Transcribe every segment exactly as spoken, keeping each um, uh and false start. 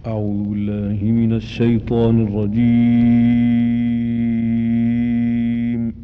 أعوذ بالله من الشيطان الرجيم.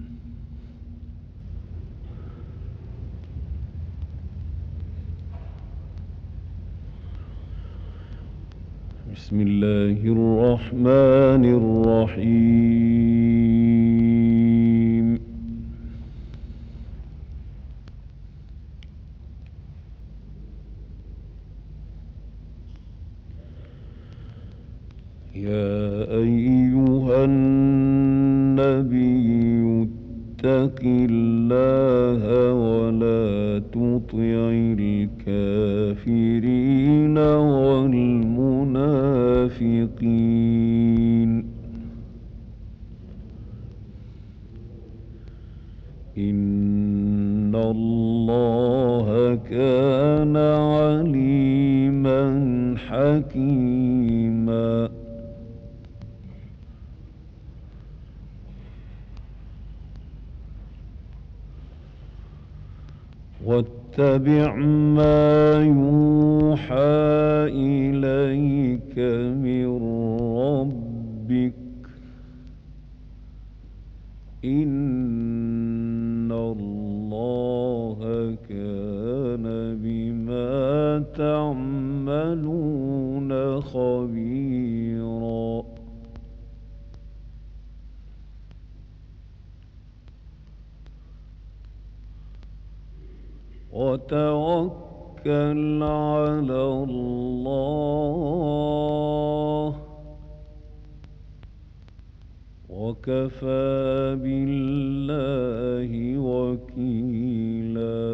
بسم الله الرحمن الرحيم. يا أيها النبي اتق الله ولا تطع الكافرين والمنافقين، إن الله كان عليما حكيما. واتبع ما يوحى إليك من ربك، إن الله كان بما تعملون خبيرا. وتوكل على الله، وكفى بالله وكيلا.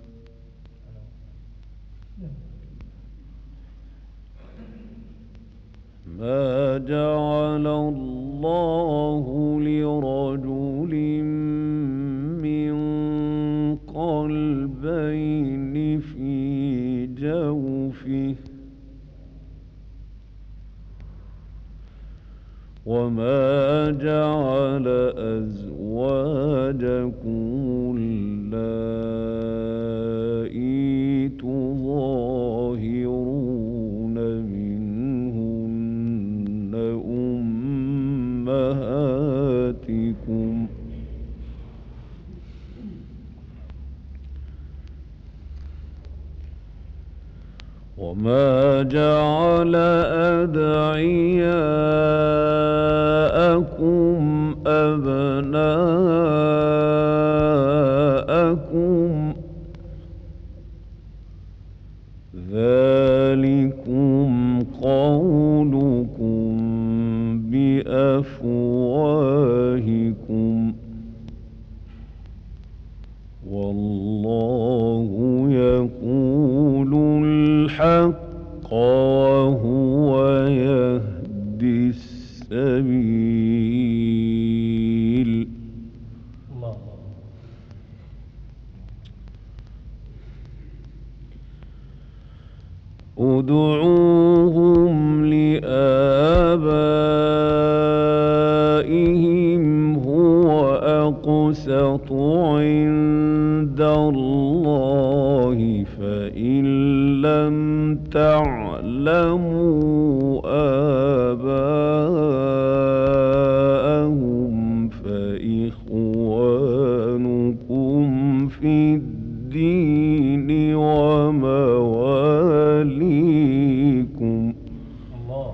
ما جعل الله لرجل من قلبين في جوفه، وما جعل أزواجكم اللائي تظاهرون منهن أمهاتكم، وما جعل أدعياءكم أبناءكم، ذلكم قولكم بأفواهكم، والله يقول الحق وهو يهدي السبيل. الله. ادعوهم لآبائهم هو أقسط عند الله، فإن لم تعلموا آباءهم فإخوانكم في الدين ومواليكم. الله.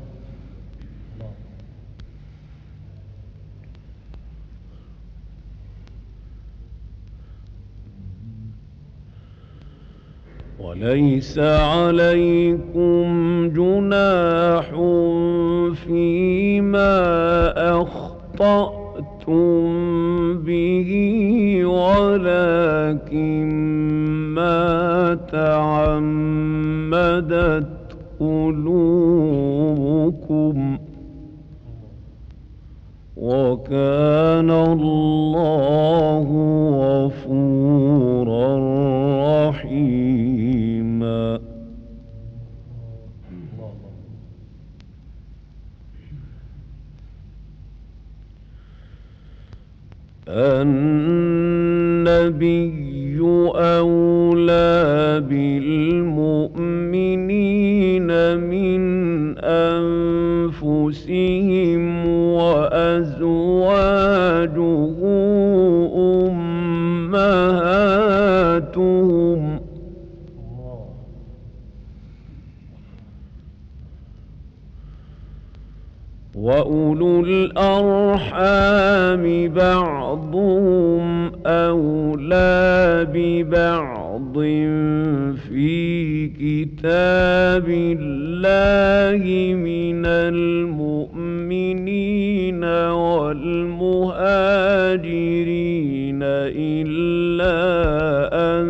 وليس عليكم جناح فيما أخطأتم به، ولكن ما تعمدت قلوبكم، وكان الله غفورا رحيما. النبي أولى بالمؤمنين من وأولو الأرحام بعضهم أولى ببعض في كتاب الله من المؤمنين والمهاجرين إلا أن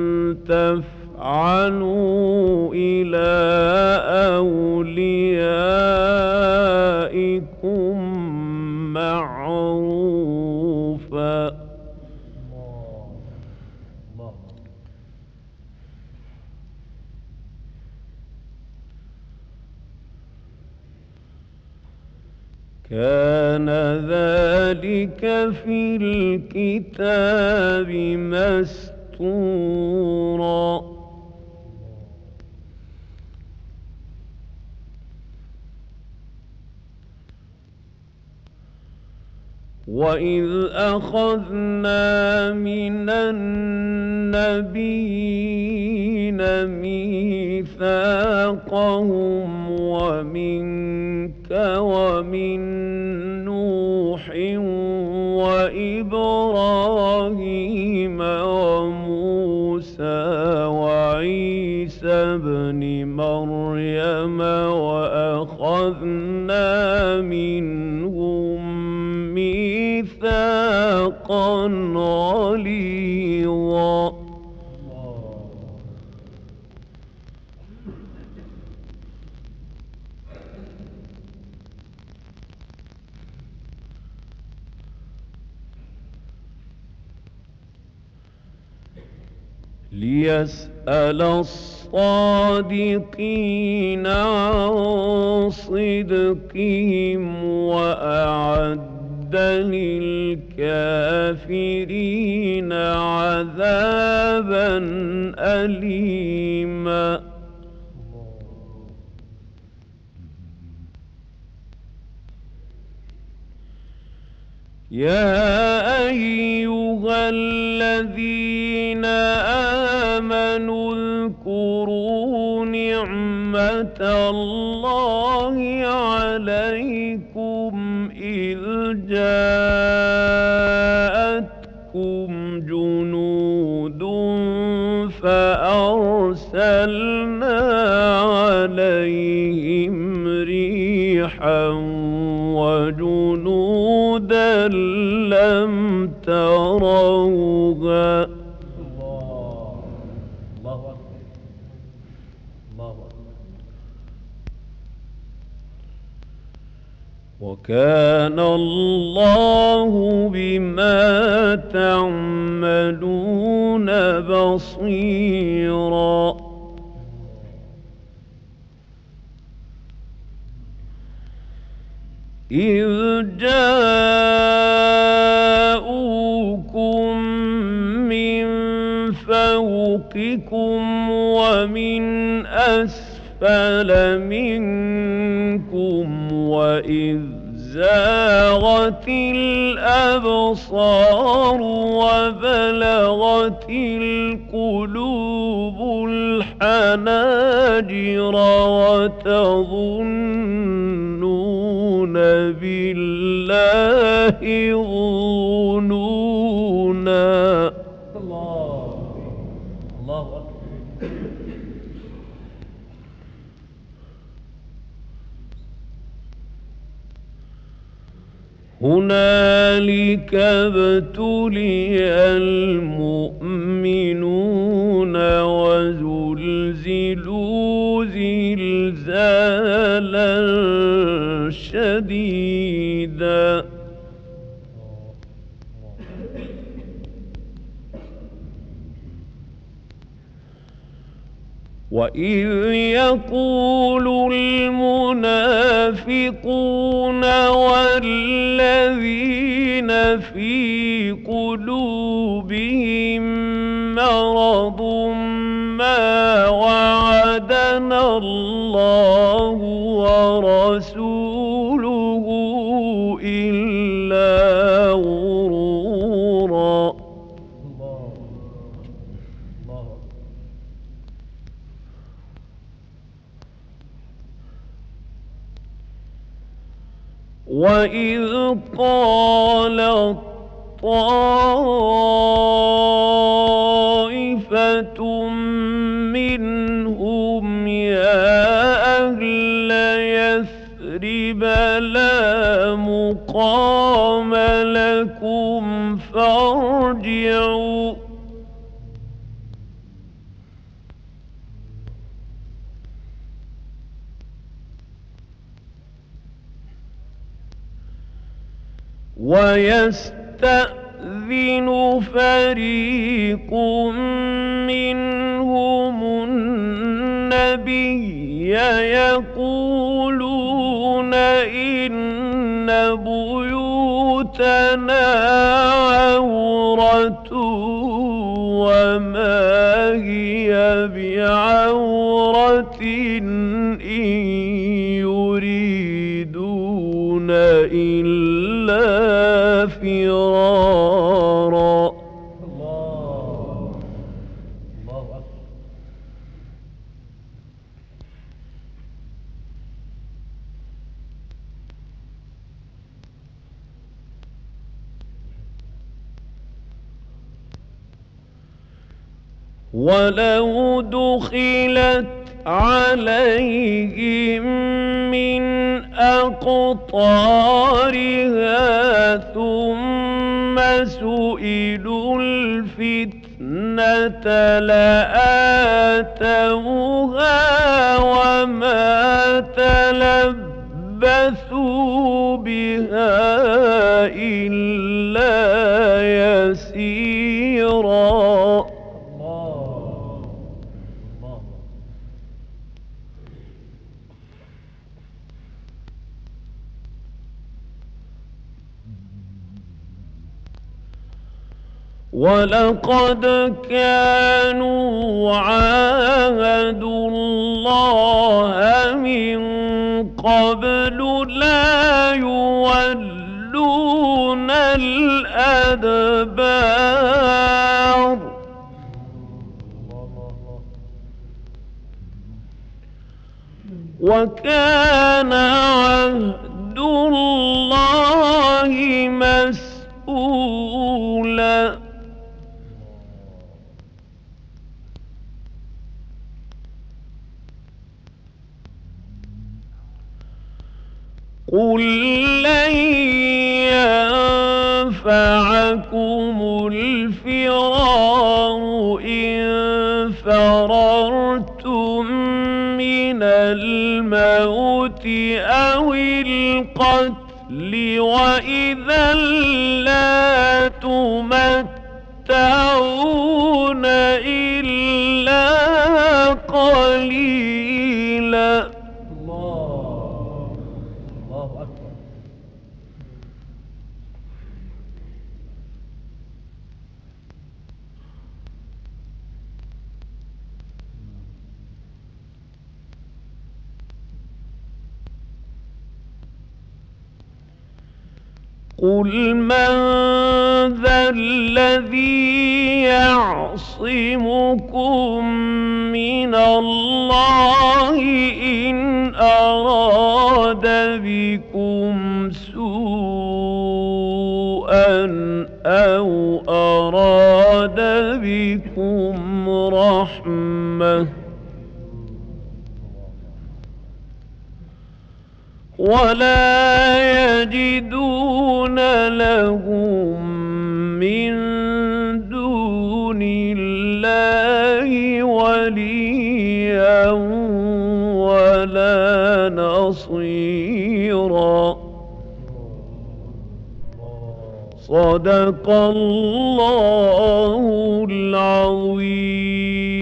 تفعلوا إلى أوليائكم معروفا. كان ذلك في الكتاب مسطورا. وَإِذْ أَخَذْنَا مِنَ النَّبِيِّينَ مِيثَاقَهُمْ وَمِنكَ وَمِن نُّوحٍ وَإِبْرَاهِيمَ وَمُوسَىٰ وَعِيسَى ابْنِ مَرْيَمَ وَأَخَذْنَا مِنْهُم مِّيثَاقًا غَلِيظًا. ليسأل الصادقين عن صدقهم وأعد للكافرين عذابا أليما. يا أيها الذين آمنوا اذكروا نعمة الله عليكم إذ جاءتكم جنود فأرسلنا عليهم ريحا وجنودا لم تروها. وكان الله بما تعملون بصيرا. إذ جاءوكم من فوقكم ومن أسفل منكم وإذ زاغت الأبصار وبلغت القلوب الحناجر وتظنون بالله الظنونا. الله الله أكبر. هنالك ابتلي المؤمنون وزلزلوا زلزالا شديدا. وإذ يقول المنافقون والذين في قلوبهم مرض ما وعدنا الله ورسوله إلا غرورا. وإذ قالت طائفة منهم يا أهل يثرب لا مقام لكم فارجعوا ويستأذن فريق منهم النبي يقولون إن بيوتنا عورة وما هي بعورة إن يريدون إلا فرارا. الله الله أكبر. ولو دخلت عليهم من أقطارها ثم سئلوا الفتنة لآتوها وما تلبثوا بها إلا يسيرا. ولقد كانوا عاهدوا الله من قبل لا يولون الأدبار وكان عهد الله مسؤولا. قل لن ينفعكم الفرار إن فررتم من الموت أو القتل وإذا لا تمتعون إلا قليلا. قل من ذا الذي يعصمكم من الله إن أراد بكم سوءا أو أراد بكم رحمة ولا يجدون لهم من دون الله وليا ولا نصيرا. صدق الله العظيم.